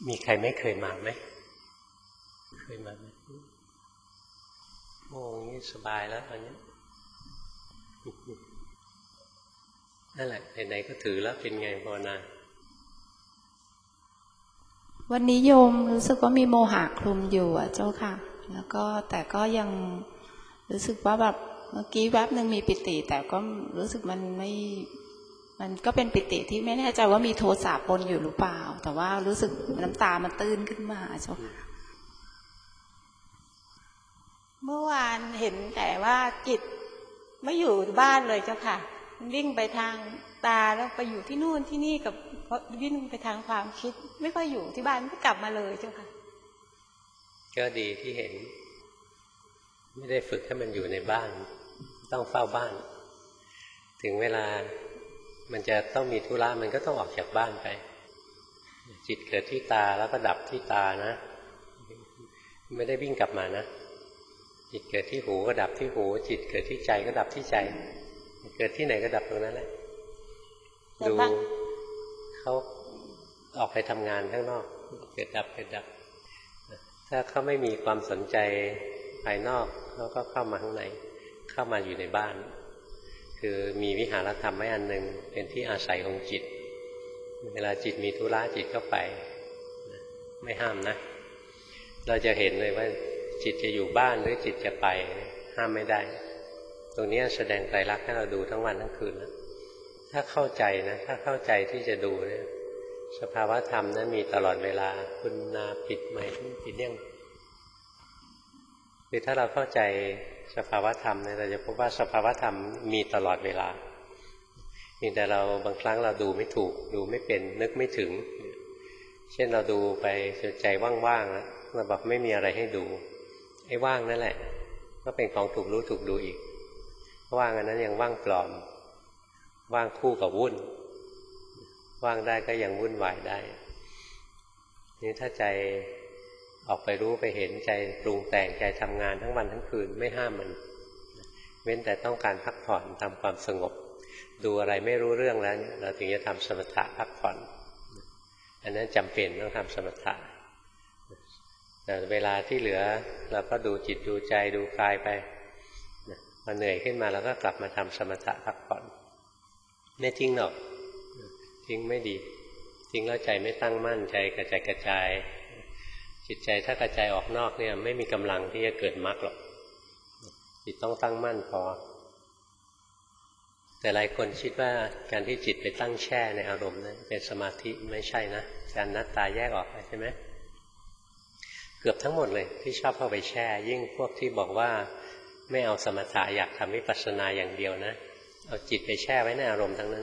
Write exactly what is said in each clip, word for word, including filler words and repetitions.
มีใครไม่เคยมาไหมเคยมาไหมโอ้นี่สบายแล้วอันนี้นั่นแหละไหนๆก็ถือแล้วเป็นไงภาวนาวันนี้โยมรู้สึกว่ามีโมหะคลุมอยู่อ่ะเจ้าค่ะแล้วก็แต่ก็ยังรู้สึกว่าแบบเมื่อกี้แวบนึงมีปิติแต่ก็รู้สึกมันไม่มันก็เป็นปิติที่ไม่แน่ใจว่ามีโทสะปนอยู่หรือเปล่าแต่ว่ารู้สึกน้ำตามันตื้นขึ้นมาเจ้าค่ะเมื่อวานเห็นแต่ว่าจิตไม่อยู่บ้านเลยเจ้าค่ะวิ่งไปทางตาแล้วไปอยู่ที่นู่นที่นี่กับวิ่งไปทางความคิดไม่ค่อยอยู่ที่บ้านไม่กลับมาเลยเจ้าค่ะก็ดีที่เห็นไม่ได้ฝึกให้มันอยู่ในบ้านต้องเฝ้าบ้านถึงเวลามันจะต้องมีธุระมันก็ต้องออกจากบ้านไปจิตเกิดที่ตาแล้วก็ดับที่ตานะไม่ได้วิ่งกลับมานะจิตเกิดที่หูก็ดับที่หูจิตเกิดที่ใจก็ดับที่ใจเกิดที่ไหนก็ดับตรงนั้นแหละดูเขาออกไปทำงานข้างนอกเกิดดับเกิดดับถ้าเขาไม่มีความสนใจภายนอกเขาก็เข้ามาข้างในเข้ามาอยู่ในบ้านคือมีวิหารธรรมไว้อันหนึ่งเป็นที่อาศัยของจิตเวลาจิตมีธุระจิตก็ไปไม่ห้ามนะเราจะเห็นเลยว่าจิตจะอยู่บ้านหรือจิตจะไปห้ามไม่ได้ตรงนี้แสดงไตรลักษณ์ให้เราดูทั้งวันทั้งคืนนะถ้าเข้าใจนะถ้าเข้าใจที่จะดูเนี่ยสภาวะธรรมนั้นมีตลอดเวลาคุณนาปิดไหมปิดยังคือถ้าเราเข้าใจสภาวะธรรมเนี่ยเราจะพบว่าสภาวะธรรมมีตลอดเวลาเพียงแต่เราบางครั้งเราดูไม่ถูกดูไม่เป็นนึกไม่ถึงเช่นเราดูไปใจว่างๆแล้วเราบอกไม่มีอะไรให้ดูไอ้ว่างนั่นแหละก็เป็นของถูกรู้ถูกดูอีกว่างอันนั้นยังว่างปลอมว่างคู่กับวุ่นว่างได้ก็ยังวุ่นวายได้นี่ถ้าใจออกไปรู้ไปเห็นใจปรุงแต่งใจทำงานทั้งวันทั้งคืนไม่ห้ามมันเว้นแต่ต้องการพักผ่อนทำความสงบดูอะไรไม่รู้เรื่องแล้วเราถึงจะทำสมถะพักผ่อนอันนั้นจำเป็นต้องทำสมถะแต่เวลาที่เหลือเราก็ดูจิตดูใจดูกายไปพอเหนื่อยขึ้นมาเราก็กลับมาทำสมถะพักผ่อนไม่ทิ้งหรอกทิ้งไม่ดีทิ้งแล้วใจไม่ตั้งมั่นใจกระจายกระจายจิตใจถ้ากระจายออกนอกเนี่ยไม่มีกำลังที่จะเกิดมรรคหรอกจิตต้องตั้งมั่นพอแต่หลายคนคิดว่าการที่จิตไปตั้งแช่ในอารมณ์นั้นเป็นสมาธิไม่ใช่นะการนัตตาแยกออกไปใช่ไหมเกือบทั้งหมดเลยที่ชอบเข้าไปแช่ยิ่งพวกที่บอกว่าไม่เอาสมถะอยากทำวิปัสสนาอย่างเดียวนะเอาจิตไปแช่ไว้ในอารมณ์ทั้งนั้น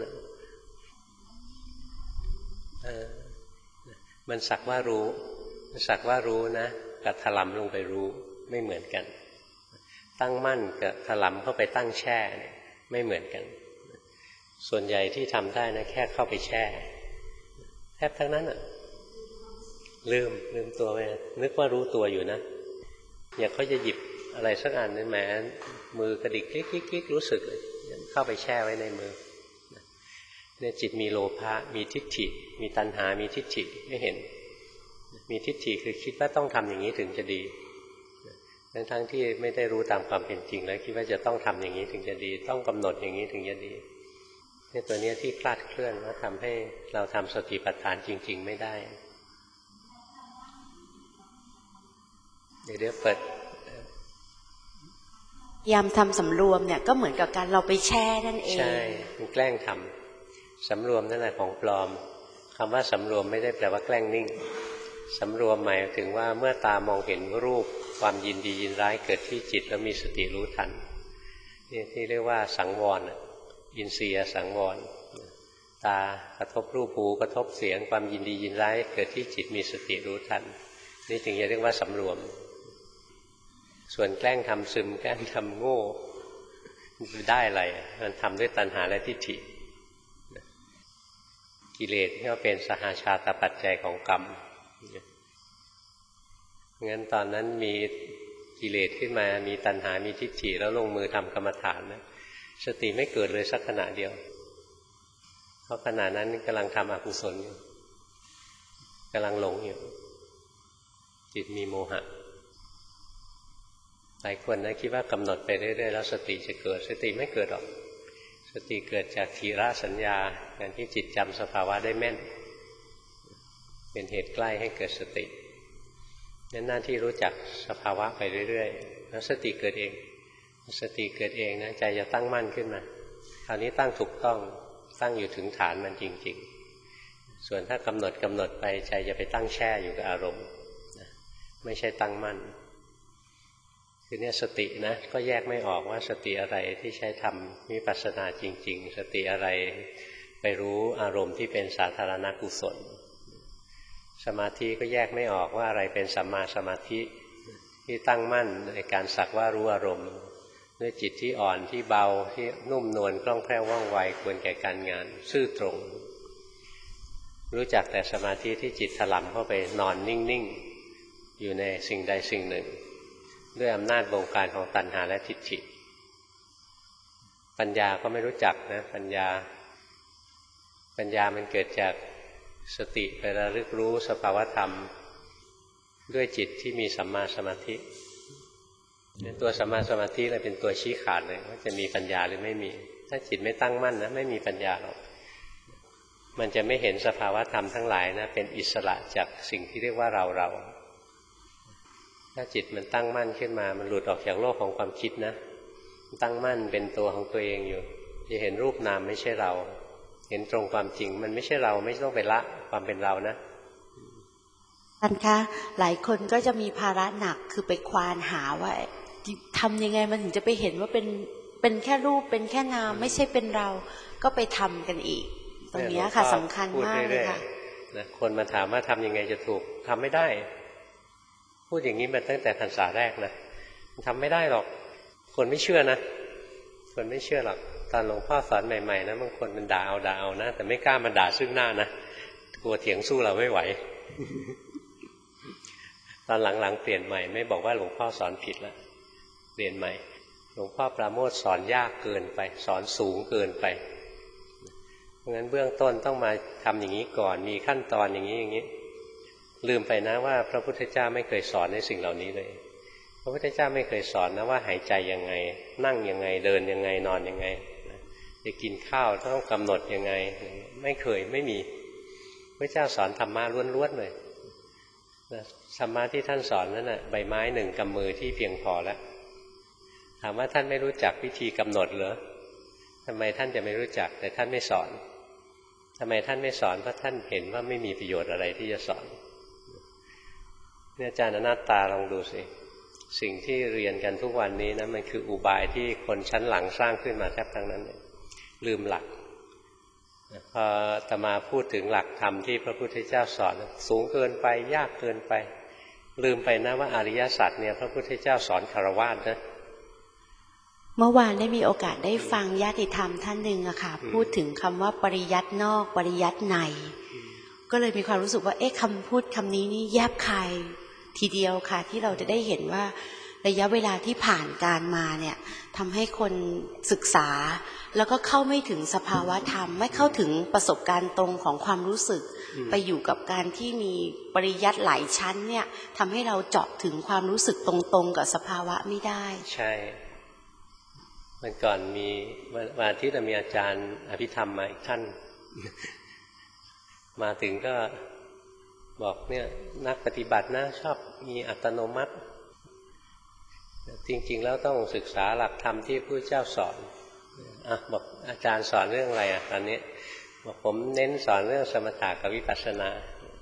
เออมันสักว่ารู้สักว่ารู้นะกับถลำลงไปรู้ไม่เหมือนกันตั้งมั่นกับถลำเข้าไปตั้งแช่ไม่เหมือนกันส่วนใหญ่ที่ทำได้นะแค่เข้าไปแช่แทบทั้งนั้นอ่ะลืมลืมตัวไปนึกว่ารู้ตัวอยู่นะอยากเขาจะหยิบอะไรสักอันนึงแหมมือกระดิกคลิกคลิกคลิกรู้สึกเลยเข้าไปแช่ไว้ในมือเนี่ยจิตมีโลภะมีทิฏฐิมีตัณหามีทิฏฐิไม่เห็นมีทิฏฐิคือคิดว่าต้องทำอย่างนี้ถึงจะดีทั้งทั้งที่ไม่ได้รู้ตามความเป็นจริงแล้วคิดว่าจะต้องทำอย่างนี้ถึงจะดีต้องกำหนดอย่างนี้ถึงจะดีเนี่ยตัวนี้ที่คลาดเคลื่อนแล้วทำให้เราทำสติปัฏฐานจริงๆไม่ได้เดี๋ยวเดี๋ยวเปิดยามทำสำรวมเนี่ยก็เหมือนกับการเราไปแช่นั่นเองใช่มันแกล้งทำสำรวมนั่นแหละของปลอมคำว่าสำรวมไม่ได้แปลว่าแกล้งนิ่งสำรวมหมายถึงว่าเมื่อตามองเห็นรูปความยินดียินร้ายเกิดที่จิตแล้วมีสติรู้ทันนี่ที่เรียกว่าสังวรอินทรียสังวรตากระทบรูปหูกระทบเสียงความยินดียินร้ายเกิดที่จิตมีสติรู้ทันนี่ถึงจะเรียกว่าสำรวมส่วนแกล้งทำซึมแกล้งทำโง่ได้อะไรมันทำด้วยตัณหาและทิฏฐิกิเลสที่ว่าเป็นสหชาตปัจจัยของกรรมงั้นตอนนั้นมีกิเลสขึ้นมามีตัณหามีทิฏฐิแล้วลงมือทำกรรมฐานนะสติไม่เกิดเลยสักขณะเดียวเพราะขณะนั้นกำลังทำอกุศลอยู่กำลังหลงอยู่จิตมีโมหะหลายคนนะคิดว่ากำหนดไปเรื่อยๆแล้วสติจะเกิดสติไม่เกิดหรอกสติเกิดจากทีระสัญญาการที่จิตจำสภาวะได้แม่นเป็นเหตุใกล้ให้เกิดสตินั่นหน้าที่รู้จักสภาวะไปเรื่อยๆแล้วสติเกิดเองสติเกิดเองนะใจจะตั้งมั่นขึ้นมาคราวนี้ตั้งถูกต้องตั้งอยู่ถึงฐานมันจริงๆส่วนถ้ากำหนดกำหนดไปใจจะไปตั้งแช่อยู่กับอารมณ์ไม่ใช่ตั้งมั่นคือเนี่ยสตินะก็แยกไม่ออกว่าสติอะไรที่ใช้ทำวิปัสสนาจริงๆสติอะไรไปรู้อารมณ์ที่เป็นสาธารณกุศลสมาธิก็แยกไม่ออกว่าอะไรเป็นสัมมาสมาธิที่ตั้งมั่นในการสักว่ารู้อารมณ์ด้วยจิตที่อ่อนที่เบาที่นุ่มนวลคล่องแคล่วว่องไวควรแก่การงานซื่อตรงรู้จักแต่สมาธิที่จิตถลำเข้าไปนอนนิ่งๆอยู่ในสิ่งใดสิ่งหนึ่งด้วยอำนาจบงการของตัณหาและทิฏฐิปัญญาก็ไม่รู้จักนะปัญญาปัญญามันเกิดจากสติไประลึกรู้สภาวธรรมด้วยจิตที่มีสัมมาสมาธิตัวสัมมาสมาธิเลยเป็นตัวชี้ขาดเลยว่าจะมีปัญญาหรือไม่มีถ้าจิตไม่ตั้งมั่นนะไม่มีปัญญาหรอกมันจะไม่เห็นสภาวธรรมทั้งหลายนะเป็นอิสระจากสิ่งที่เรียกว่าเราเราถ้าจิตมันตั้งมั่นขึ้นมามันหลุดออกจากโลกของความคิดนะตั้งมั่นเป็นตัวของตัวเองอยู่จะเห็นรูปนามไม่ใช่เราเห็นตรงความจริงมันไม่ใช่เราไม่ต้องไปละความเป็นเรานะท่านคะหลายคนก็จะมีภาระหนักคือไปควานหาว่าทำยังไงมันถึงจะไปเห็นว่าเป็นเป็นแค่รูปเป็นแค่นามไม่ใช่เป็นเราก็ไปทำกันอีกตรงนี้ค่ะสำคัญมากเลยค่ะนะคนมาถามว่าทำยังไงจะถูกทำไม่ได้พูดอย่างนี้มาตั้งแต่พรรษาแรกนะทำไม่ได้หรอกคนไม่เชื่อนะคนไม่เชื่อหรอกตอนหลวงพ่อสอนใหม่ๆนะบางคนมันด่าเอาด่าเอานะแต่ไม่กล้ามาด่าซึ่งหน้านะกลัวเถียงสู้เราไม่ไหว ตอนหลังๆเปลี่ยนใหม่ไม่บอกว่าหลวงพ่อสอนผิดแล้วเปลี่ยนใหม่หลวงพ่อปราโมทย์สอนยากเกินไปสอนสูงเกินไปเพราะงั้นเบื้องต้นต้องมาทำอย่างนี้ก่อนมีขั้นตอนอย่างนี้อย่างนี้ลืมไปนะว่าพระพุทธเจ้าไม่เคยสอนในสิ่งเหล่านี้เลยพระพุทธเจ้าไม่เคยสอนนะว่าหายใจยังไงนั่งยังไงเดินยังไงนอนยังไงจะกินข้าวต้องกำหนดยังไงไม่เคยไม่มีพระเจ้าสอนธรรมะล้วนๆเลยธรรมะที่ท่านสอนนั้นน่ะใบไม้หนึ่งกำมือที่เพียงพอแล้วถามว่าท่านไม่รู้จักวิธีกำหนดเหรอทำไมท่านจะไม่รู้จักแต่ท่านไม่สอนทำไมท่านไม่สอนเพราะท่านเห็นว่าไม่มีประโยชน์อะไรที่จะสอนเนี่ยอาจารย์อนัตตาลองดูสิสิ่งที่เรียนกันทุกวันนี้นะมันคืออุบายที่คนชั้นหลังสร้างขึ้นมาแทบทั้งนั้นเลยลืมหลักพออาตมาพูดถึงหลักธรรมที่พระพุทธเจ้าสอนสูงเกินไปยากเกินไปลืมไปนะว่าอริยสัจเนี่ยพระพุทธเจ้าสอนคฤหัสถ์นะเมื่อวานได้มีโอกาสได้ฟังญาติธรรมท่านหนึ่งอะค่ะพูดถึงคำว่าปริยัตินอกปริยัติในก็เลยมีความรู้สึกว่าเอ๊ะคำพูดคำนี้นี่แยบคายทีเดียวค่ะที่เราจะได้เห็นว่าระยะเวลาที่ผ่านการมาเนี่ยทำให้คนศึกษาแล้วก็เข้าไม่ถึงสภาวะธรรมไม่เข้าถึงประสบการณ์ตรงของความรู้สึกไปอยู่กับการที่มีปริยัติหลายชั้นเนี่ยทำให้เราเจาะถึงความรู้สึกตรงๆกับสภาวะไม่ได้ใช่มันก่อนมีวันอาทิตย์มีอาจารย์อภิธรรมมาอีกท่านมาถึงก็บอกเนี่ยนักปฏิบัตินะชอบมีอัตโนมัติจริงๆแล้วต้องศึกษาหลักธรรมที่พระเจ้าสอนอ่ะบอกอาจารย์สอนเรื่องอะไรอ่ะตอนนี้บอกผมเน้นสอนเรื่องสมถะกับวิปัสสนา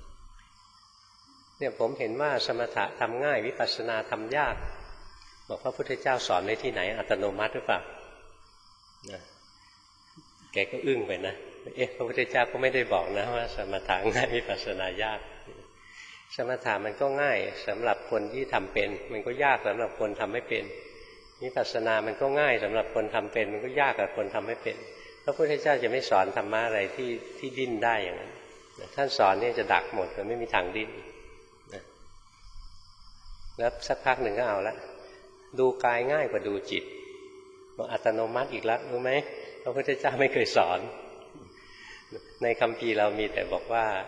เนี่ยผมเห็นว่าสมถะทำง่ายวิปัสสนาทำยากบอกพระพุทธเจ้าสอนในที่ไหนอัตโนมัติหรือเปล่านะแกก็อึ้งไปนะเอ๊ะพระพุทธเจ้าก็ไม่ได้บอกนะว่าสมถะง่ายวิปัสสนายากสมถะมันก็ง่ายสำหรับคนที่ทำเป็นมันก็ยากสำหรับคนทำไม่เป็นวิปัสสนามันก็ง่ายสำหรับคนทำเป็นมันก็ยากกับคนทำไม่เป็นพระพุทธเจ้าจะไม่สอนธรรมะอะไรที่ที่ดิ้นได้อย่างนั้นท่านสอนเนี่ยจะดักหมดมันไม่มีทางดิ้นนะแล้วสักพักหนึ่งก็เอาละดูกายง่ายกว่าดูจิตบอกอัตโนมัติอีกแล้วรู้ไหมพระพุทธเจ้าไม่เคยสอนในคัมภีร์เรามีแต่บอกว่าก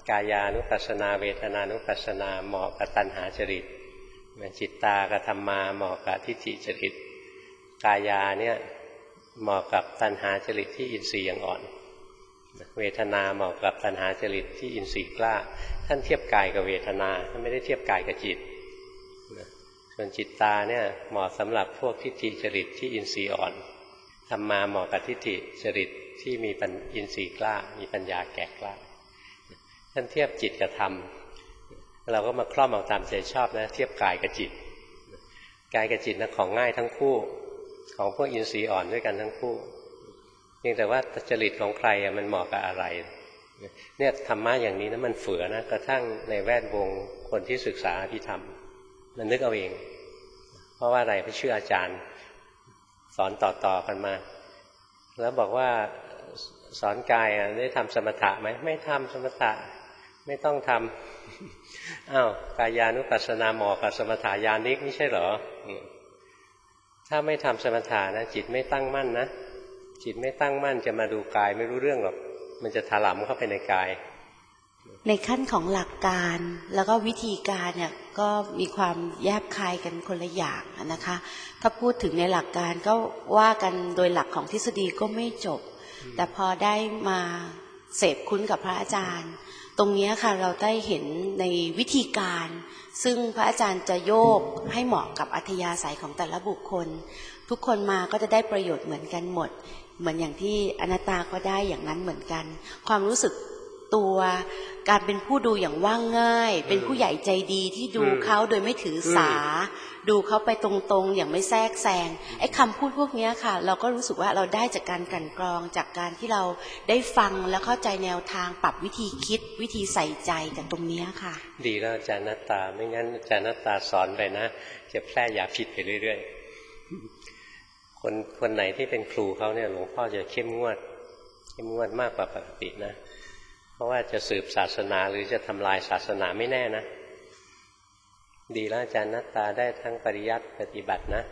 กายานุปัสสนาเวทนานุปัสสนาเหมาะกับตัณหาจริตจิตตากับธรรมาเหมาะกับทิฏฐิจริตกายาเนี่ยเหมาะกับตัณหาจริตที่อินทรีย์ยังอ่อนเวทนาเหมาะกับตัณหาจริตที่อินทรีย์กล้าท่านเทียบกายกับเวทนาท่านไม่ได้เทียบกายกับจิตส่วนจิตตาเนี่ยเหมาะสำหรับพวกทิฏฐิจริตที่อินทรีย์อ่อนธรรมาเหมาะกับทิฏฐิจริตที่มีปัญอินทรีย์กล้ามีปัญญาแก่กล้าท่านเทียบจิตกับธรรมเราก็มาคล่อมเอาตามใจชอบนะเทียบกายกับจิตกายกับจิตนะของง่ายทั้งคู่ของพวกอินทรีย์อ่อนด้วยกันทั้งคู่เพียงแต่ว่าจริตของใครมันเหมาะกับอะไรเนี่ยธรรมะอย่างนี้นะมันเฟื่อนะกระทั่งในแวดวงคนที่ศึกษาอภิธรรมมันนึกเอาเองเพราะว่าอะไรเพราะเชื่ออาจารย์สอนต่อๆกันมาแล้วบอกว่าสอนกายได้ทำสมถะไหมไม่ทำสมถะไม่ต้องทำอ้าวกายานุปัสสนาเหมาะกับสมถะญาณิกไม่ใช่เหรอถ้าไม่ทำสมถะนะจิตไม่ตั้งมั่นนะจิตไม่ตั้งมั่นจะมาดูกายไม่รู้เรื่องหรอกมันจะถลำเข้าไปในกายในขั้นของหลักการแล้วก็วิธีการเนี่ยก็มีความแยบคายกันคนละอย่างนะคะถ้าพูดถึงในหลักการก็ว่ากันโดยหลักของทฤษฎีก็ไม่จบแต่พอได้มาเสพคุ้นกับพระอาจารย์ตรงนี้ค่ะเราได้เห็นในวิธีการซึ่งพระอาจารย์จะโยกให้เหมาะกับอัธยาศัยของแต่ละบุคคลทุกคนมาก็จะได้ประโยชน์เหมือนกันหมดเหมือนอย่างที่อนัตตาก็ได้อย่างนั้นเหมือนกันความรู้สึกตัวการเป็นผู้ดูอย่างว่าง่ายเป็นผู้ใหญ่ใจดีที่ดูเขาโดยไม่ถือสาดูเขาไปตรงๆอย่างไม่แทรกแซงไอ้คำพูดพวกนี้ค่ะเราก็รู้สึกว่าเราได้จากการกลั่นกรองจากการที่เราได้ฟังแล้วเข้าใจแนวทางปรับวิธีคิดวิธีใส่ใจจากตรงนี้ค่ะดีแล้วอาจารย์นัตตาไม่งั้นอาจารย์นัตตาสอนไปนะจะแพร่ยาพิษไปเรื่อยๆคนคนไหนที่เป็นครูเขาเนี่ยหลวงพ่อจะเข้มงวดเข้มงวดมากกว่าปกตินะเพราะว่าจะสืบศาสนาหรือจะทำลายศาสนาไม่แน่นะดีแล้วอาจารย์นัตตาได้ทั้งปริยัติปฏิบัตินะ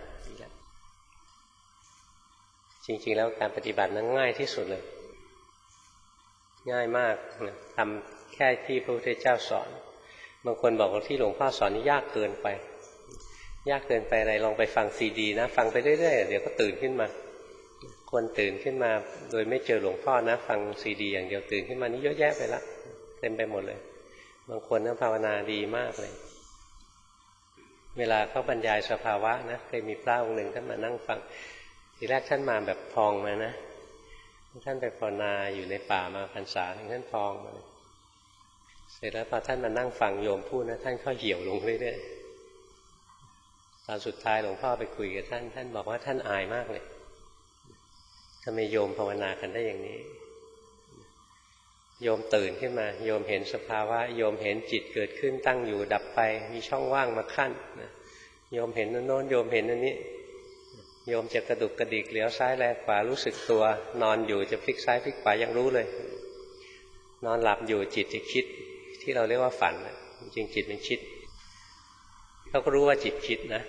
จริงๆแล้วการปฏิบัตินั้นง่ายที่สุดเลยง่ายมากทำแค่ที่พระพุทธเจ้าสอนบางคนบอกว่าที่หลวงพ่อสอนนี่ยากเกินไปยากเกินไปอะไรลองไปฟังซีดีนะฟังไปเรื่อยๆเดี๋ยวก็ตื่นขึ้นมาคนตื่นขึ้นมาโดยไม่เจอหลวงพ่อนะฟังซีดีอย่างเดียวตื่นขึ้นมานี่เยอะแยะไปละเต็มไปหมดเลยบางคนนะภาวนาดีมากเลยเวลาเขาบรรยายสภาวะนะเคยมีพระองค์หนึ่งท่านมานั่งฟังทีแรกท่านมาแบบพองมานะท่านไปภาวนาอยู่ในป่ามาพรรษาท่านพองมาเสร็จแล้วพอท่านมานั่งฟังโยมพูดนะท่านก็เหี่ยวลงเรื่อยๆตอนสุดท้ายหลวงพ่อไปคุยกับท่านท่านบอกว่าท่านอายมากเลยทำไมโยมภาวนากันได้อย่างนี้โยมตื่นขึ้นมาโยมเห็นสภาวะโยมเห็นจิตเกิดขึ้นตั้งอยู่ดับไปมีช่องว่างมาขั้นนะโยมเห็นโน้นโยมเห็นอันนี้โยมจะกระดุกกระดิกเหลียวซ้ายแลขวารู้สึกตัวนอนอยู่จะพลิกซ้ายพลิกขวายังรู้เลยนอนหลับอยู่จิตจะคิดที่เราเรียกว่าฝันจริงจิตมันคิดเขาก็รู้ว่าจิตคิดนะ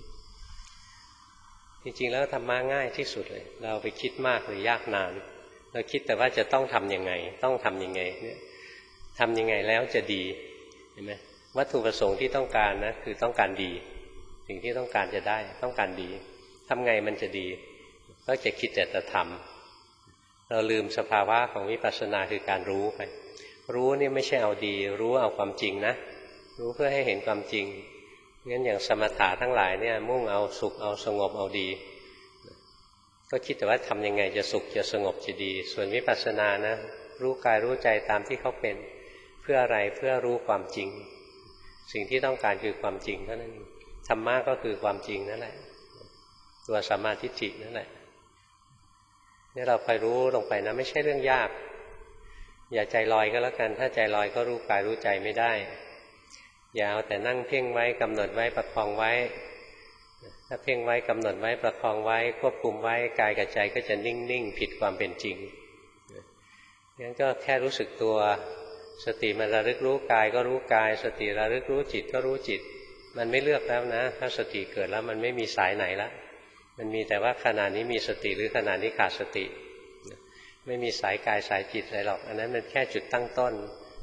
จริงๆแล้วธรรมะง่ายที่สุดเลยเราไปคิดมากหรือยากนานเราคิดแต่ว่าจะต้องทำยังไงต้องทำยังไงเนี่ยทำยังไงแล้วจะดีเห็นไหมวัตถุประสงค์ที่ต้องการนะคือต้องการดีสิ่งที่ต้องการจะได้ต้องการดีทำไงมันจะดีก็จะคิดแต่จะทำเราลืมสภาวะของวิปัสสนาคือการรู้ไปรู้นี่ไม่ใช่เอาดีรู้เอาความจริงนะรู้เพื่อให้เห็นความจริงงั้นอย่างสมถะทั้งหลายเนี่ยมุ่งเอาสุขเอาสงบเอาดีก็คิดแต่ว่าทำยังไงจะสุขจะสงบจะดีส่วนวิปัสสนานะรู้กายรู้ใจตามที่เขาเป็นเพื่ออะไรเพื่อรู้ความจริงสิ่งที่ต้องการคือความจริงเท่านั้นธรรมะก็คือความจริงนั่นแหละตัวสัมมาทิฏฐินั่นแหละนี่เราคอยรู้ลงไปนะไม่ใช่เรื่องยากอย่าใจลอยก็แล้วกันถ้าใจลอยก็รู้กายรู้ใจไม่ได้อย่าเอาแต่นั่งเพ่งไว้กำหนดไว้ประคองไว้ถ้าเพ่งไว้กำหนดไว้ประคองไว้ควบคุมไว้กายกับใจก็จะนิ่งๆผิดความเป็นจริงงั้นก็แค่รู้สึกตัวสติมันระลึกรู้กายก็รู้กายสติระลึกรู้จิตก็รู้จิตมันไม่เลือกแล้วนะถ้าสติเกิดแล้วมันไม่มีสายไหนละมันมีแต่ว่าขณะนี้มีสติหรือขณะนี้ขาดสติไม่มีสายกายสายจิตอะไรหรอกอันนั้นมันแค่จุดตั้งต้น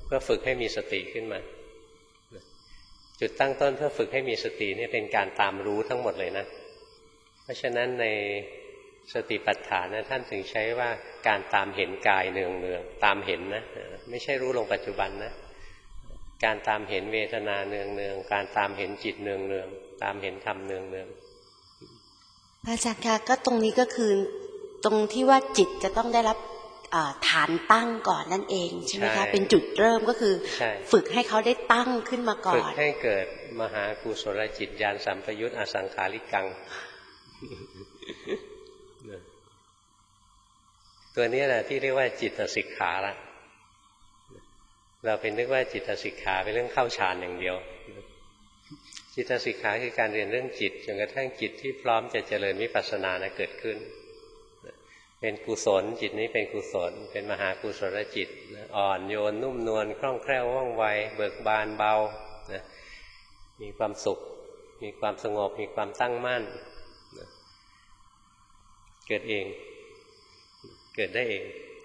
เพื่อฝึกให้มีสติขึ้นมาจุดตั้งต้นเพื่อฝึกให้มีสตินี่เป็นการตามรู้ทั้งหมดเลยนะเพราะฉะนั้นในสติปัฏฐานนะท่านถึงใช้ว่าการตามเห็นกายเนืองเนืองตามเห็นนะไม่ใช่รู้ลงปัจจุบันนะการตามเห็นเวทนาเนืองเนืองการตามเห็นจิตเนืองเนืองตามเห็นธรรมเนืองเนืองพระอาจารย์คะก็ตรงนี้ก็คือตรงที่ว่าจิตจะต้องได้รับฐานตั้งก่อนนั่นเองใช่ไหมคะเป็นจุดเริ่มก็คือฝึกให้เขาได้ตั้งขึ้นมาก่อนฝึกให้เกิดมหากุศลจิตญาณสัมปยุตอสังขาริกังตัวนี้แหละที่เรียกว่าจิตสิกขาละเราเป็นนึกว่าจิตสิกขาเป็นเรื่องเข้าฌานอย่างเดียวจิตสิกขาคือการเรียนเรื่องจิตจนกระทั่งจิตที่พร้อมจะเจริญวิปัสสนานะเกิดขึ้นเป็นกุศลจิตนี้เป็นกุศลเป็นมหากุศลจิตอ่อนโยนนุ่มนวลคล่องแคล่วว่องไวเบิกบานเบานะมีความสุขมีความสงบมีความตั้งมั่นนะเกิดเองเกิดได้เอง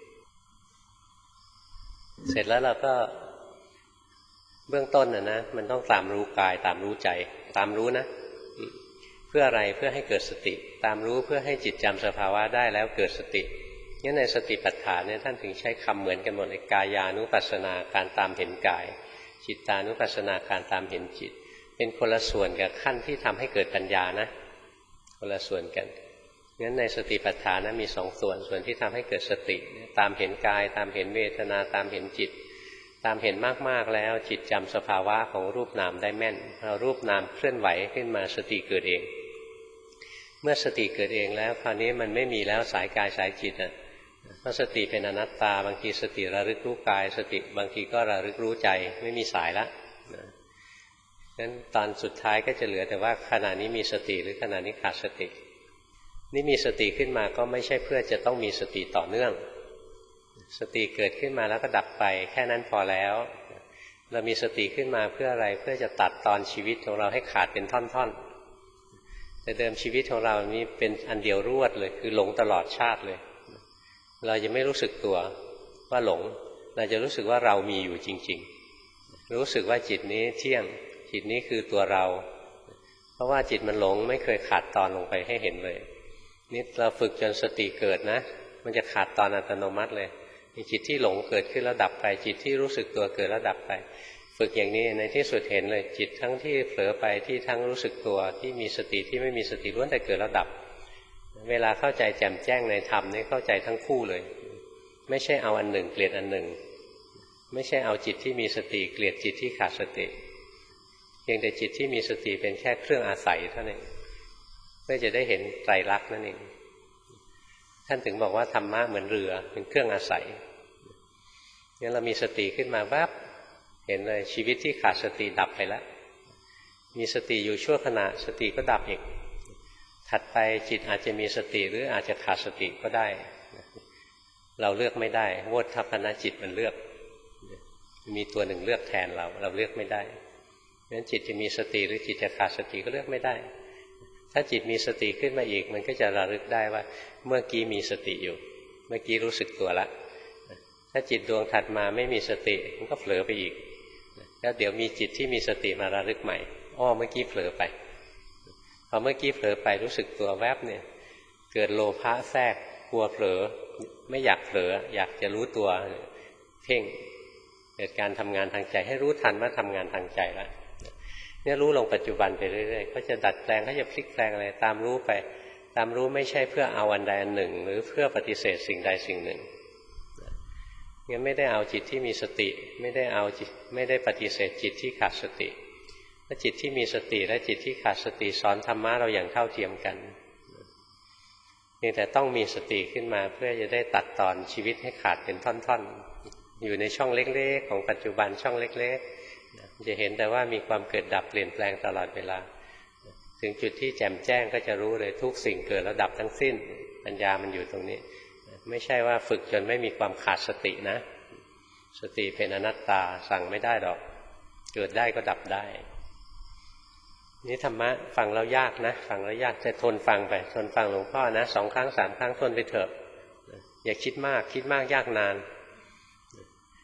เสร็จแล้วเราก็เบื้องต้นน่ะนะมันต้องตามรู้กายตามรู้ใจตามรู้นะเพื่ออะไรเพื่อให้เกิดสติตามรู้เพื่อให้จิตจำสภาวะได้แล้วเกิดสติงั้นในสติปัฏฐานเนี่ยท่านถึงใช้คำเหมือนกันหมดเลยกายานุปัสสนาการตามเห็นกายจิตานุปัสสนาการตามเห็นจิตเป็นคนละส่วนกับขั้นที่ทำให้เกิดปัญญานะคนละส่วนกันงั้นในสติปัฏฐานนะมีสองส่วนส่วนที่ทำให้เกิดสติตามเห็นกายตามเห็นเวทนาตามเห็นจิตตามเห็นมากๆแล้วจิตจำสภาวะของรูปนามได้แม่นเรารูปนามเคลื่อนไหวขึ้นมาสติเกิดเองเมื่อสติเกิดเองแล้วคราวนี้มันไม่มีแล้วสายกายสายจิตอ่ะเพราะสติเป็นอนัตตาบางทีสติระลึกรู้กายสติบางทีก็ระลึกรู้ใจไม่มีสายละงั้นตอนสุดท้ายก็จะเหลือแต่ว่าขณะนี้มีสติหรือขณะนี้ขาดสตินี่มีสติขึ้นมาก็ไม่ใช่เพื่อจะต้องมีสติต่อเนื่องสติเกิดขึ้นมาแล้วก็ดับไปแค่นั้นพอแล้วเรามีสติขึ้นมาเพื่ออะไรเพื่อจะตัดตอนชีวิตของเราให้ขาดเป็นท่อนๆแต่เดิมชีวิตของเรานี้เป็นอันเดียวรวดเลยคือหลงตลอดชาติเลยเราจะไม่รู้สึกตัวว่าหลงเราจะรู้สึกว่าเรามีอยู่จริงๆรู้สึกว่าจิตนี้เที่ยงจิตนี้คือตัวเราเพราะว่าจิตมันหลงไม่เคยขาดตอนลงไปให้เห็นเลยนี่เราฝึกจนสติเกิดนะมันจะขาดตอนอัตโนมัติเลยมีจิตที่หลงเกิดขึ้นแล้วดับไปจิตที่รู้สึกตัวเกิดแล้วดับไปฝึกอย่างนี้ในที่สุดเห็นเลยจิตทั้งที่เผลอไปที่ทั้งรู้สึกตัวที่มีสติที่ไม่มีสติล้วนแต่เกิดแล้วดับเวลาเข้าใจแจ่มแจ้งในธรรมนี่เข้าใจทั้งคู่เลยไม่ใช่เอาอันหนึ่งเกลียดอันหนึ่งไม่ใช่เอาจิตที่มีสติเกลียดจิตที่ขาดสติเพียงแต่จิตที่มีสติเป็นแค่เครื่องอาศัยเท่านั้นเพื่อจะได้เห็นไตรลักษณ์นั่นเองท่านถึงบอกว่าธรรมะเหมือนเรือเป็นเครื่องอาศัยงั้นเรามีสติขึ้นมาแวบเห็นเลยชีวิตที่ขาดสติดับไปแล้วมีสติอยู่ชั่วขณะสติก็ดับอีกถัดไปจิตอาจจะมีสติหรืออาจจะขาดสติก็ได้เราเลือกไม่ได้โวทัพพนจิตมันเลือกมีตัวหนึ่งเลือกแทนเราเราเลือกไม่ได้งั้นจิตจะมีสติหรือจิตจะขาดสติก็เลือกไม่ได้ถ้าจิตมีสติขึ้นมาอีกมันก็จะระลึกได้ว่าเมื่อกี้มีสติอยู่เมื่อกี้รู้สึกตัวละถ้าจิตดวงถัดมาไม่มีสติมันก็เผลอไปอีกแล้วเดี๋ยวมีจิตที่มีสติมาระลึกใหม่อ้อเมื่อกี้เผลอไปพอเมื่อกี้เผลอไปรู้สึกตัวแวบเนี่ยเกิดโลภะแทรกกลัวเผลอไม่อยากเผลออยากจะรู้ตัวเพ่งเกิดการทำงานทางใจให้รู้ทันว่าทำงานทางใจแล้วเนี่ยรู้ลงปัจจุบันไปเรื่อยๆก็จะดัดแปลงก็จะพลิกแปลงอะไรตามรู้ไปตามรู้ไม่ใช่เพื่อเอาอันใดอันหนึ่งหรือเพื่อปฏิเสธสิ่งใดสิ่งหนึ่งงั้นไม่ได้เอาจิตที่มีสติไม่ได้เอาจิตไม่ได้ปฏิเสธจิตที่ขาดสติถ้าจิตที่มีสติและจิตที่ขาดสติสอนธรรมะเราอย่างเท่าเทียมกันเพียงแต่ต้องมีสติขึ้นมาเพื่อจะได้ตัดตอนชีวิตให้ขาดเป็นท่อนๆอยู่ในช่องเล็กๆของปัจจุบันช่องเล็กๆจะเห็นแต่ว่ามีความเกิดดับเปลี่ยนแปลงตลอดเวลาถึงจุดที่แจ่มแจ้งก็จะรู้เลยทุกสิ่งเกิดแล้วดับทั้งสิ้นปัญญามันอยู่ตรงนี้ไม่ใช่ว่าฝึกจนไม่มีความขาดสตินะสติเป็นอนัตตาสั่งไม่ได้หรอกเกิดได้ก็ดับได้นี่ธรรมะฟังแล้วยากนะฟังแล้วยากจะทนฟังไปทนฟังหลวงพ่อนะสองครั้งสามครั้งทนไปเถอะอย่าคิดมากคิดมากยากนาน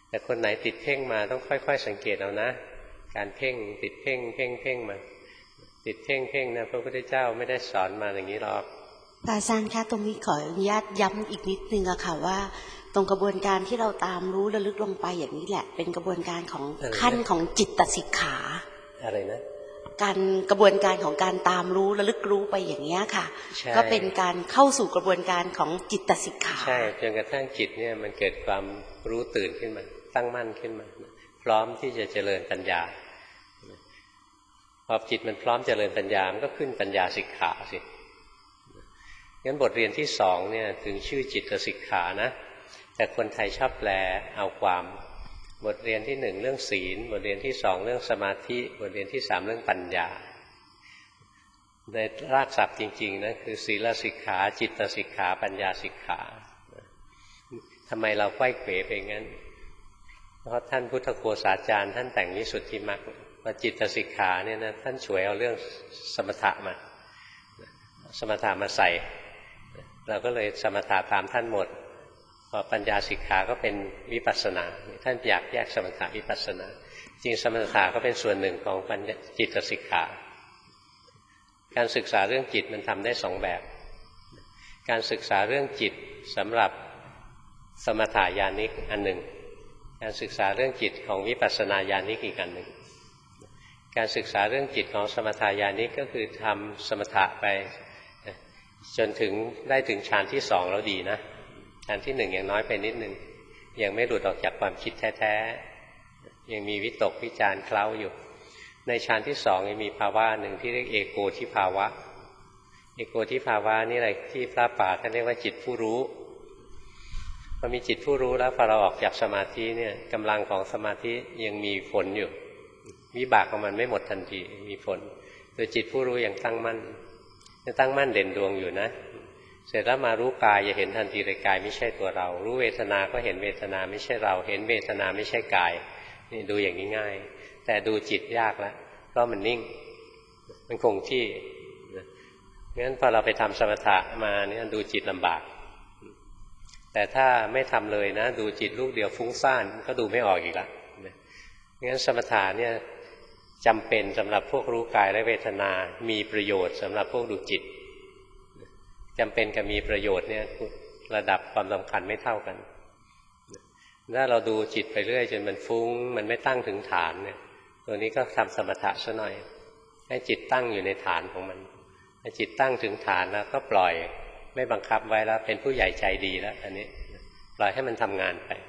แต่คนไหนติดเพ่งมาต้องค่อยๆสังเกตเอานะการเพ่งติดเพ่งเพ่งเพ่งมาติดเพ่งเพ่งนะพระพุทธเจ้าไม่ได้สอนมาอย่างนี้หรอกอาจารย์คะตรงนี้ขออนุญาตย้ำอีกนิดนึงอะค่ะว่าตรงกระบวนการที่เราตามรู้ระลึกลงไปอย่างนี้แหละเป็นกระบวนการของขั้นของจิตตสิกขาอะไรนะการกระบวนการของการตามรู้ระลึกรู้ไปอย่างนี้ค่ะก็เป็นการเข้าสู่กระบวนการของจิตตสิกขาใช่จนกระทั่งจิตเนี่ยมันเกิดความรู้ตื่นขึ้นมาตั้งมั่นขึ้นมาพร้อมที่จะเจริญปัญญาพอจิตมันพร้อมเจริญปัญญามันก็ขึ้นปัญญาสิกขาสิงั้นบทเรียนที่สองเนี่ยถึงชื่อจิตสิกขานะแต่คนไทยชอบแปลเอาความบทเรียนที่หนึ่งเรื่องศีลบทเรียนที่สองเรื่องสมาธิบทเรียนที่สามเรื่องปัญญาในรากศัพท์จริงๆนะคือศีลสิกขาจิตสิกขาปัญญาสิกขาทำไมเราไขว้เขวไปงั้นเพราะท่านพุทธโฆษาจารย์ท่านแต่งวิสุทธิมรรคว่าจิตสิกขาเนี่ยนะท่านฉวยเอาเรื่องสมถะมาสมถะมาใส่เราก็เลยสมถะตามท่านหมดพอปัญญาสิกขาก็เป็นวิปัสสนาท่านอยากแยกสมถะวิปัสสนาจริงสมถะก็เป็นส่วนหนึ่งของปัญญาจิตสิกขาการศึกษาเรื่องจิตมันทำได้สองแบบการศึกษาเรื่องจิตสำหรับสมถะญาณิกอันหนึ่งการศึกษาเรื่องจิตของวิปัสสนาญาณิกอีกอันหนึ่งการศึกษาเรื่องจิตของสมถะญาณิกก็คือทำสมถะไปจนถึงได้ถึงฌานที่สองแล้วดีนะฌานที่หนึ่งยังน้อยไปนิดนึงยังไม่หลุดออกจากความคิดแท้ๆยังมีวิตกวิจารเคล้าอยู่ในฌานที่สองยังมีภาวะหนึ่งที่เรียกเอโกทิภาวะเอโกทิภาวะนี่อะไรที่พระป่าท่านเรียกว่าจิตผู้รู้พอมีจิตผู้รู้แล้วพอเราออกจากสมาธิเนี่ยกำลังของสมาธิยังมีผลอยู่วิบากของมันไม่หมดทันทีมีผลตัวจิตผู้รู้ยังตั้งมั่นยังตั้งมั่นเด่นดวงอยู่นะเสร็จแล้วมารู้กายจะเห็นทันทีเลยกายไม่ใช่ตัวเรารู้เวทนาก็เห็นเวทนาไม่ใช่เราเห็นเวทนาไม่ใช่กายนี่ดูอย่างนี้ง่ายแต่ดูจิตยากแล้วเพราะมันนิ่งมันคงที่งั้นพอเราไปทำสมถะมาเนี่ยดูจิตลำบากแต่ถ้าไม่ทำเลยนะดูจิตลูกเดียวฟุ้งซ่านก็ดูไม่ออกอีกละงั้นสมถะเนี่ยจำเป็นสำหรับพวกรู้กายและเวทนามีประโยชน์สำหรับพวกดูจิตจำเป็นกับมีประโยชน์เนี่ยระดับความสำคัญไม่เท่ากันถ้าเราดูจิตไปเรื่อยจนมันฟุ้งมันไม่ตั้งถึงฐานเนี่ยตัวนี้ก็ทำสมถะซะหน่อยให้จิตตั้งอยู่ในฐานของมันให้จิตตั้งถึงฐานแล้วก็ปล่อยไม่บังคับไว้แล้วเป็นผู้ใหญ่ใจดีแล้วอันนี้ปล่อยให้มันทำงานไป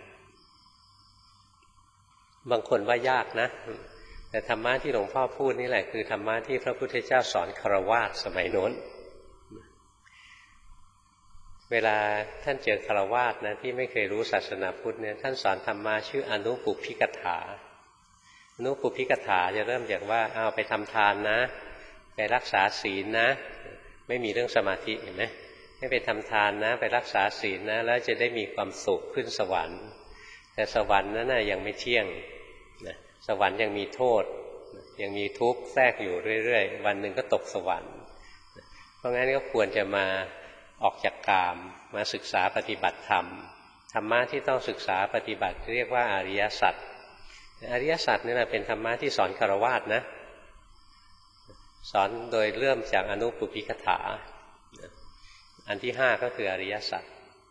บางคนว่ายากนะแต่ธรรมะที่หลวงพ่อพูดนี่แหละคือธรรมะที่พระพุทธเจ้าสอนฆราวาสสมัยโน้นเวลาท่านเจอฆราวาสนะที่ไม่เคยรู้ศาสนาพุทธเนี่ยท่านสอนธรรมะชื่ออนุปุพพิกถาอนุปุพพิกถาจะเริ่มจากว่าเอาไปทำทานนะไปรักษาศีลนะไม่มีเรื่องสมาธิเห็นไหมให้ไปทำทานนะไปรักษาศีลนะแล้วจะได้มีความสุขขึ้นสวรรค์แต่สวรรค์นั้นนะยังไม่เที่ยงนะสวรรค์ยังมีโทษยังมีทุกข์แทรกอยู่เรื่อยๆวันหนึ่งก็ตกสวรรค์เพราะงั้นก็ควรจะมาออกจากกามมาศึกษาปฏิบัติธรรมธรรมะที่ต้องศึกษาปฏิบัติเรียกว่าอริยสัจอริยสัจนี่แหละเป็นธรรมะที่สอนฆราวาสนะสอนโดยเริ่มจากอนุปุพพิกถาอันที่ห้าก็คืออริยสัจ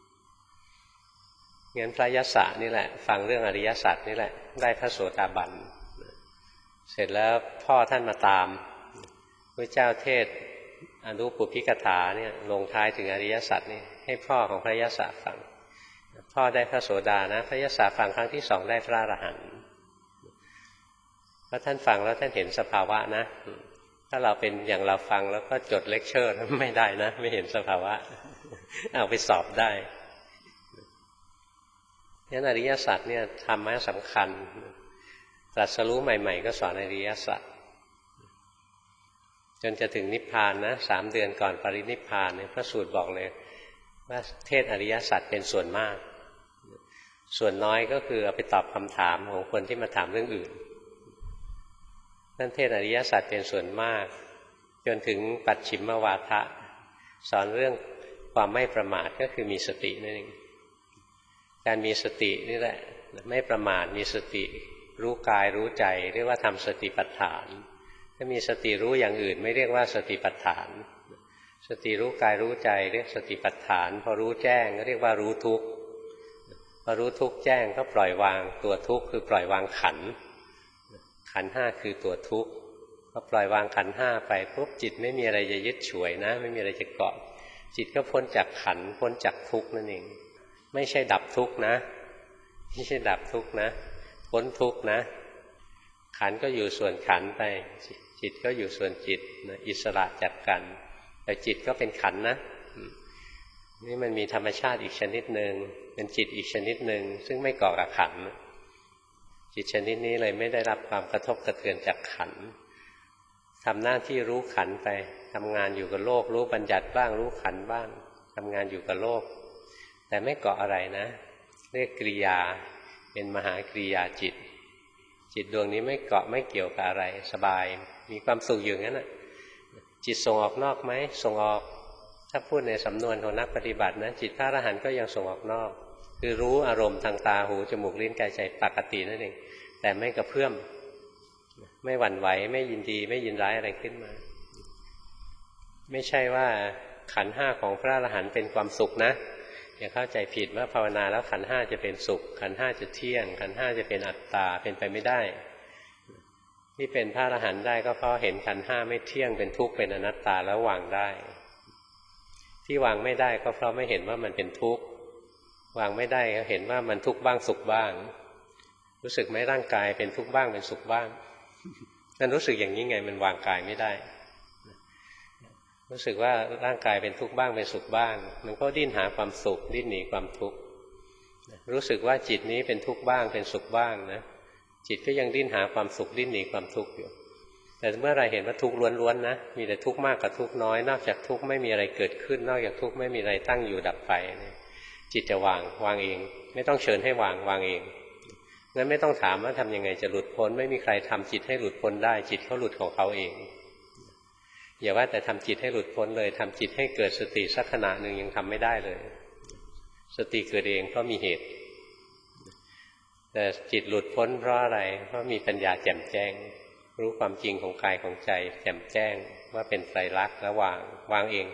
งั้นพระยศะนี่แหละฟังเรื่องอริยสัจนี่แหละได้พระโสดาบันเสร็จแล้วพ่อท่านมาตามพระเจ้าเทศอนุปุพพิกถาเนี่ยลงท้ายถึงอริยสัจนี่ให้พ่อของพระยศะฟังพ่อได้พระโสดานะพระยศะฟังครั้งที่สองได้พระอรหันต์พอท่านฟังแล้วท่านเห็นสภาวะนะถ้าเราเป็นอย่างเราฟังแล้วก็จดเลคเชอร์ไม่ได้นะไม่เห็นสภาวะเอาไปสอบได้งั้นอริยสัจเนี่ยธรรมะสำคัญตรัสรู้ใหม่ๆก็สอนอริยสัจจนจะถึงนิพพานนะสามเดือนก่อนปรินิพพานเนี่ยพระสูตรบอกเลยว่าเทศอริยสัจเป็นส่วนมากส่วนน้อยก็คือเอาไปตอบคำถามของคนที่มาถามเรื่องอื่นนั่นเทศอริยสัจเป็นส่วนมากจนถึงปัจฉิมวาทะสอนเรื่องความไม่ประมาทก็คือมีสตินั่นเองการมีสตินี่แหละไม่ประมาทมีสติรู้กายรู้ใจเรียกว่าทำสติปัฏฐานถ้ามีสติรู้อย่างอื่นไม่เรียกว่าสติปัฏฐานสติรู้กายรู้ใจเรียกสติปัฏฐานพอรู้แจ้งก็เรียกว่ารู้ทุกข์พอรู้ทุกข์แจ้งก็ปล่อยวางตัวทุกข์คือปล่อยวางขันธ์ขันธ์ห้าคือตัวทุกข์พอปล่อยวางขันธ์ห้าไปปุ๊บจิตไม่มีอะไรจะยึดฉวยนะไม่มีอะไรจะเกาะจิตก็พ้นจากขันธ์พ้นจากทุกข์นั่นเองไม่ใช่ดับทุกข์นะไม่ใช่ดับทุกข์นะพ้นทุกข์นะขันธ์ก็อยู่ส่วนขันธ์ไปจิตก็อยู่ส่วนจิตนะอิสระจากกันแต่จิตก็เป็นขันธ์นะนี่มันมีธรรมชาติอีกชนิดหนึ่งเป็นจิตอีกชนิดหนึ่งซึ่งไม่เกาะกับขันธ์จิตชนิดนี้เลยไม่ได้รับความกระทบกระเทือนจากขันธ์ทำหน้าที่รู้ขันธ์ไปทำงานอยู่กับโลกรู้บัญญัติบ้างรู้ขันธ์บ้างทำงานอยู่กับโลกแต่ไม่เกาะอะไรนะเรียกกริยาเป็นมหากริยาจิตจิตดวงนี้ไม่เกาะไม่เกี่ยวกับอะไรสบายมีความสุขอยู่งั้นน่ะจิตส่งออกนอกไหมส่งออกถ้าพูดในสำนวนของนักปฏิบัตินะจิตพระอรหันต์ก็ยังส่งออกนอกคือรู้อารมณ์ทางตาหูจมูกลิ้นกายใจปกตินั่นเองแต่ไม่กระเพื่อมไม่หวั่นไหวไม่ยินดีไม่ยินร้ายอะไรขึ้นมาไม่ใช่ว่าขันธ์ห้าของพระอรหันต์เป็นความสุขนะอย่าเข้าใจผิดว่าภาวนาแล้วขันธ์ห้าจะเป็นสุขขันธ์ห้าจะเที่ยงขันธ์ห้าจะเป็นอัตตาเป็นไปไม่ได้ที่เป็นพระอรหันต์ได้ก็เพราะเห็นขันธ์ห้าไม่เที่ยงเป็นทุกข์เป็นอนัตตาแล้ววางได้ที่วางไม่ได้ก็เพราะไม่เห็นว่ามันเป็นทุกข์วางไม่ได้ก็เห็นว่ามันทุกข์บ้างสุขบ้างรู้สึกไหมร่างกายเป็นทุกข์บ้างเป็นสุขบ้างมันรู้สึกอย่างนี้ไงมันวางกายไม่ได้รู้สึกว่าร่างกายเป็นทุกข์บ้างเป็นสุขบ้างมันก็ดิ้นหาความสุขดิ้นหนีความทุกข์รู้สึกว่าจิตนี้เป็นทุกข์บ้างเป็นสุขบ้างนะจิตก็ยังดิ้นหาความสุขดิ้นหนีความทุกข์อยู่แต่เมื่อไรเห็นว่าทุกข์ล้วนๆนะมีแต่ทุกข์มากกับทุกข์น้อยนอกจากทุกข์ไม่มีอะไรเกิดขึ้นนอกจากทุกข์ไม่มีอะไรตั้งอยู่ดับไปจิตจะวางวางเองไม่ต้องเชิญให้วางวางเองงั้นไม่ต้องถามว่าทำยังไงจะหลุดพ้นไม่มีใครทำจิตให้หลุดพ้นได้จิตเขาหลุดของเขาเองอย่าว่าแต่ทำจิตให้หลุดพ้นเลยทำจิตให้เกิดสติสักขณะหนึ่งยังทำไม่ได้เลยสติเกิดเองเพราะมีเหตุแต่จิตหลุดพ้นเพราะอะไรเพราะมีปัญญาแจ่มแจ้งรู้ความจริงของกายของใจแจ่มแจ้งว่าเป็นไตรลักษณ์แล้ววางวางเอง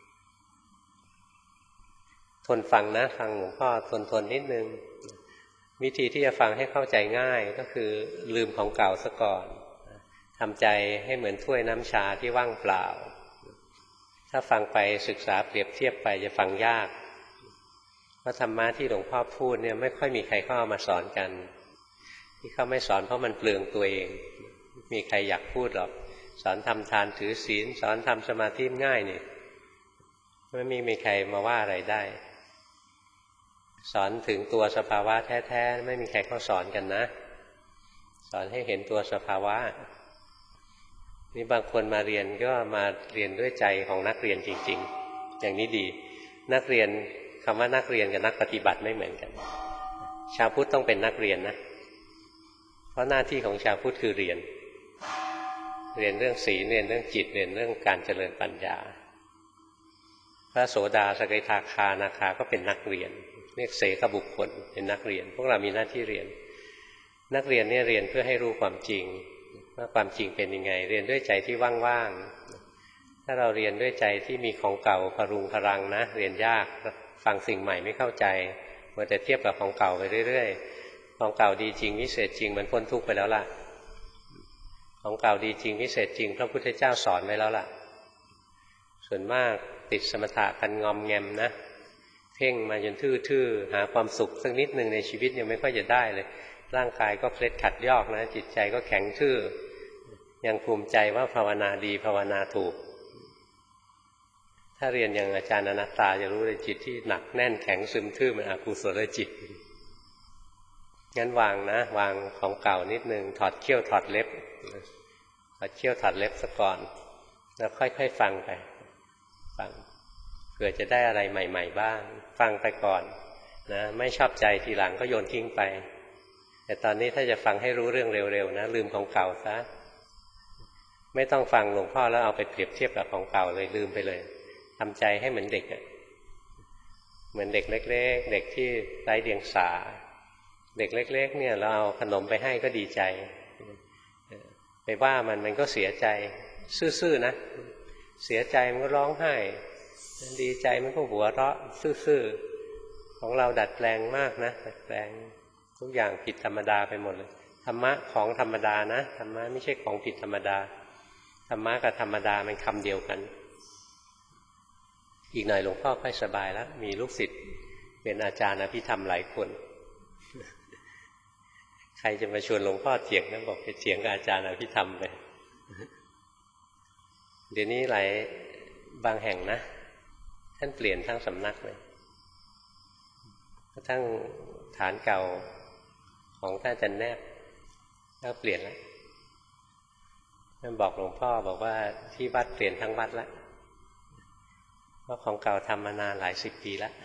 ทนฟังนะฟังหลวงพ่อทนทนนิดนึงวิธีที่จะฟังให้เข้าใจง่ายก็คือลืมของเก่าซะก่อนทำใจให้เหมือนถ้วยน้ำชาที่ว่างเปล่าถ้าฟังไปศึกษาเปรียบเทียบไปจะฟังยากเพราะธรรมะที่หลวงพ่อพูดเนี่ยไม่ค่อยมีใครเข้ามาสอนกันที่เขาไม่สอนเพราะมันเปลืองตัวเองมีใครอยากพูดหรอกสอนทำทานถือศีลสอนทำสมาธิง่ายนี่ไม่มีมีใครมาว่าอะไรได้สอนถึงตัวสภาวะแท้ๆไม่มีใครเขาสอนกันนะสอนให้เห็นตัวสภาวะนี่บางคนมาเรียนก็มาเรียนด้วยใจของนักเรียนจริงๆอย่างนี้ดีนักเรียนคำว่านักเรียนกับนักปฏิบัติไม่เหมือนกันชาวพุทธต้องเป็นนักเรียนนะเพราะหน้าที่ของชาวพุทธคือเรียนเรียนเรื่องศีลเรียนเรื่องจิตเรียนเรื่องการเจริญปัญญาพระโสดาสกิทาคานาคาก็เป็นนักเรียนเรียกเสกบุคคลเป็นนักเรียนพวกเรามีหน้าที่เรียนนักเรียนเนี่ยเรียนเพื่อให้รู้ความจริงว่าความจริงเป็นยังไงเรียนด้วยใจที่ว่างๆถ้าเราเรียนด้วยใจที่มีของเก่าพรุงพรังนะเรียนยากฟังสิ่งใหม่ไม่เข้าใจมัวแต่เทียบกับของเก่าไปเรื่อยๆของเก่าดีจริงวิเศษจริงมันพ้นทุกข์ไปแล้วล่ะของเก่าดีจริงวิเศษจริงพระพุทธเจ้าสอนไว้แล้วล่ะส่วนมากติดสมถะกันงอมแงมนะเพ่งมาจนทื่อๆหาความสุขสักนิดหนึ่งในชีวิตยังไม่ค่อยจะได้เลยร่างกายก็เคล็ดขัดยอกนะจิตใจก็แข็งทื่อยังภูมิใจว่าภาวนาดีภาวนาถูกถ้าเรียนอย่างอาจารย์อนัตตาจะรู้เลยจิตที่หนักแน่นแข็งซึมทื่อมันอกุศลจิตงั้นวางนะวางของเก่านิดนึงถอดเขี้ยวถอดเล็บถอดเขี้ยวถอดเล็บซะก่อนแล้วค่อยๆฟังไปฟังเผื่อจะได้อะไรใหม่ๆบ้างฟังไปก่อนนะไม่ชอบใจทีหลังก็โยนทิ้งไปแต่ตอนนี้ถ้าจะฟังให้รู้เรื่องเร็วๆนะลืมของเก่าซะไม่ต้องฟังหลวงพ่อแล้วเอาไปเปรียบเทียบกับของเก่าเลยลืมไปเลยทำใจให้เหมือนเด็กอ่ะเหมือนเด็กเล็กๆเด็กที่ไร้เดียงสาเด็กเล็กๆเนี่ยเราเอาขนมไปให้ก็ดีใจไปว่ามันมันก็เสียใจซื่อๆนะเสียใจมันก็ร้องไห้ดีใจมันก็หัวเราะซื่อๆของเราดัดแปลงมากนะดัดแปลงทุกอย่างผิดธรรมดาไปหมดเลยธรรมะของธรรมดานะธรรมะไม่ใช่ของผิดธรรมดาธรรมะกับธรรมดามันคำเดียวกันอีกหน่อยหลวงพ่อค่อยสบายแล้วมีลูกศิษย์เป็นอาจารย์อภิธรรมหลายคนใครจะมาชวนหลวงพ่อเถียงนะบอกไปเถียงกับอาจารย์อภิธรรมไปเดี๋ยวนี้หลายบางแห่งนะท่านเปลี่ยนทั้งสำนักเลยกระทั่งฐานเก่าของท่านอาจารย์แนบก็เปลี่ยนแล้วท่านบอกหลวงพ่อบอกว่าที่วัดเปลี่ยนทั้งวัดแล้วเพราะของเก่าทำมานานหลายสิบปีแล้ว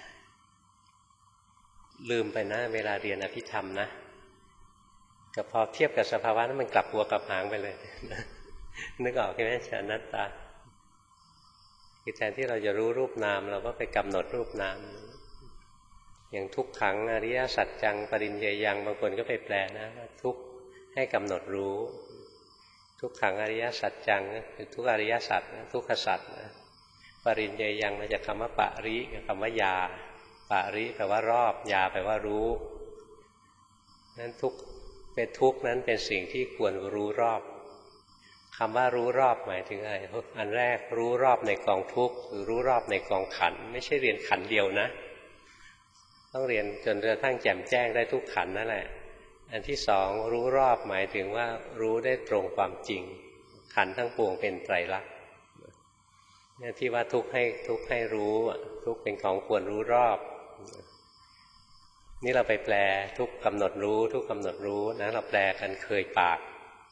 ลืมไปนะเวลาเรียนอภิธรรมนะก็พอเทียบกับสภาวะนั้นมันกลับหัวกลับหางไปเลยนึกออกใช่ไหมอนัตตาคือแทนที่เราจะรู้รูปนามเราก็ไปกำหนดรูปนามอย่างทุกขังอริยสัจจังปริญเยยังบางคนก็ไปแปลนะว่าทุกให้กำหนดรู้ทุกขังอริยสัจจังคือทุกอริยสัจทุกขสัจนะปริญเยยังมาจากคำว่าปริกับคำว่ายาปริแปลว่ารอบยาแปลว่ารู้นั้นทุกเป็นทุกนั้นเป็นสิ่งที่ควรรู้รอบคำว่ารู้รอบหมายถึงอะไรอันแรกรู้รอบในกองทุกข์หรือรู้รอบในกองขันธ์ไม่ใช่เรียนขันธ์เดียวนะต้องเรียนจนกระทั่งแจ่มแจ้งได้ทุกขันธ์นั่นแหละอันที่สองรู้รอบหมายถึงว่ารู้ได้ตรงความจริงขันธ์ทั้งปวงเป็นไตรลักษณ์เนี่ยที่ว่าทุกข์ให้ทุกข์ให้รู้ทุกข์เป็นของควรรู้รอบนี่เราไปแปลทุกกำหนดรู้ทุกกำหนดรู้นะเราแปลกันเคยปาก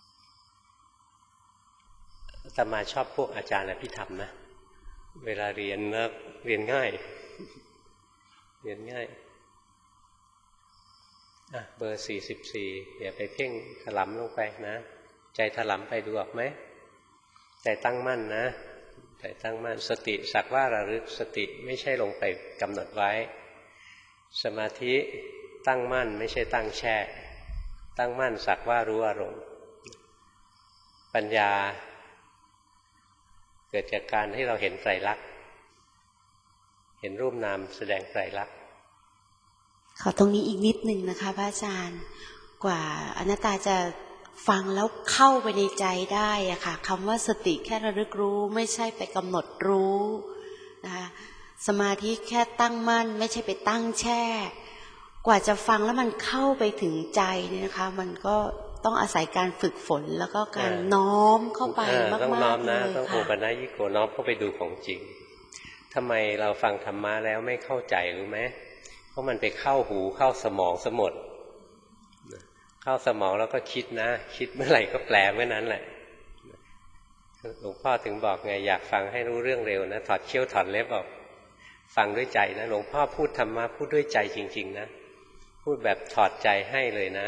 อาตมาชอบพวกอาจารย์อภิธรรมนะเวลาเรียนนะเรียนง่ายเรียนง่ายอ่ะเบอร์สี่สิบสี่อย่าไปเพ่งถลำลงไปนะใจถลำไปดูออกไหมใจตั้งมั่นนะใจตั้งมั่นสติสักว่าระลึกสติไม่ใช่ลงไปกำหนดไว้สมาธิตั้งมั่นไม่ใช่ตั้งแช่ตั้งมั่นสักว่ารู้อารมณ์ปัญญาเกิดจากการที่เราเห็นไตรลักษณ์เห็นรูปนามแสดงไตรลักษณ์ขอตรงนี้อีกนิดนึงนะคะพระอาจารย์กว่าอนัตตาจะฟังแล้วเข้าไปในใจได้อะค่ะคำว่าสติแค่ระลึกรู้ไม่ใช่ไปกำหนดรู้นะคะสมาธิแค่ตั้งมั่นไม่ใช่ไปตั้งแช่กว่าจะฟังแล้วมันเข้าไปถึงใจเนี่ยนะคะมันก็ต้องอาศัยการฝึกฝนแล้วก็การน้อมเข้าไปมากๆเลยค่ะต้องน้อมนะต้องโอปัญญิโกน้อมเข้าไปดูของจริงทำไมเราฟังธรรมะแล้วไม่เข้าใจรู้ไหมเพราะมันไปเข้าหูเข้าสมองซะหมดเข้าสมองแล้วก็คิดนะคิดเมื่อไหร่ก็แปลเมื่อนั้นแหละหลวงพ่อถึงบอกไงอยากฟังให้รู้เรื่องเร็วนะถอดเขี้ยวถอดเล็บออกฟังด้วยใจนะหลวงพ่อพูดธรรมะพูดด้วยใจจริงๆนะพูดแบบถอดใจให้เลยนะ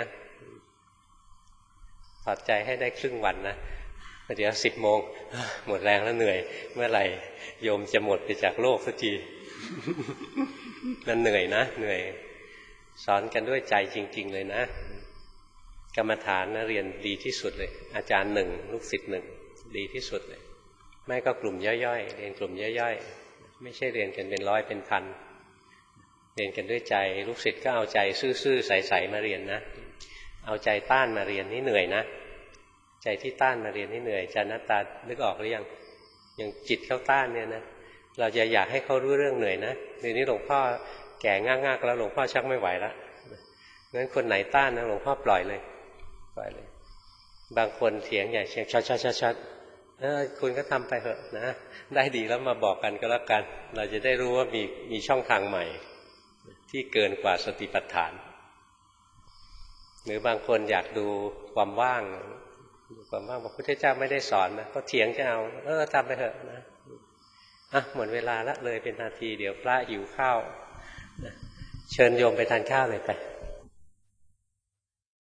ถอดใจให้ได้ครึ่งวันนะเดี๋ยวสิบโมงหมดแรงแล้วเหนื่อยเมื่อไหร่โยมจะหมดไปจากโลกสักทีมันเหนื่อยนะเหนื่อยสอนกันด้วยใจจริงๆเลยนะกรรมฐานนะเรียนดีที่สุดเลยอาจารย์หนึ่งลูกศิษย์หนึ่งดีที่สุดเลยไม่ก็กลุ่มย่อยๆเรียนกลุ่มย่อยๆไม่ใช่เรียนกันเป็นร้อยเป็นพันเรียนกันด้วยใจลูกศิษย์ก็เอาใจซื่อๆใสๆมาเรียนนะเอาใจต้านมาเรียนนี่เหนื่อยนะใจที่ต้านมาเรียนนี่เหนื่อยอาจารย์นัตตานึกออกหรือยังอย่างจิตเข้าต้านเนี่ยนะเราจะอยากให้เขารู้เรื่องเหนื่อยนะเดี๋ยวนี้หลวงพ่อแก่ง่ากๆแล้วหลวงพ่อชักไม่ไหวแล้วงั้นคนไหนต้านนะหลวงพ่อปล่อยเลยปล่อยเลยบางคนเถียงใหญ่เชียงชัดๆๆๆเออคุณก็ทำไปเถอะนะได้ดีแล้วมาบอกกันก็แล้วกันเราจะได้รู้ว่ามีมีช่องทางใหม่ที่เกินกว่าสติปัฏฐานหรือบางคนอยากดูความว่างความว่างพระพุทธเจ้าไม่ได้สอนนะก็เถียงจะเอาเออทำไปเถอะนะอ่ะหมดเวลาละเลยเป็นนาทีเดี๋ยวพระหิวข้าวเชิญโยมไปทานข้าวเลยไป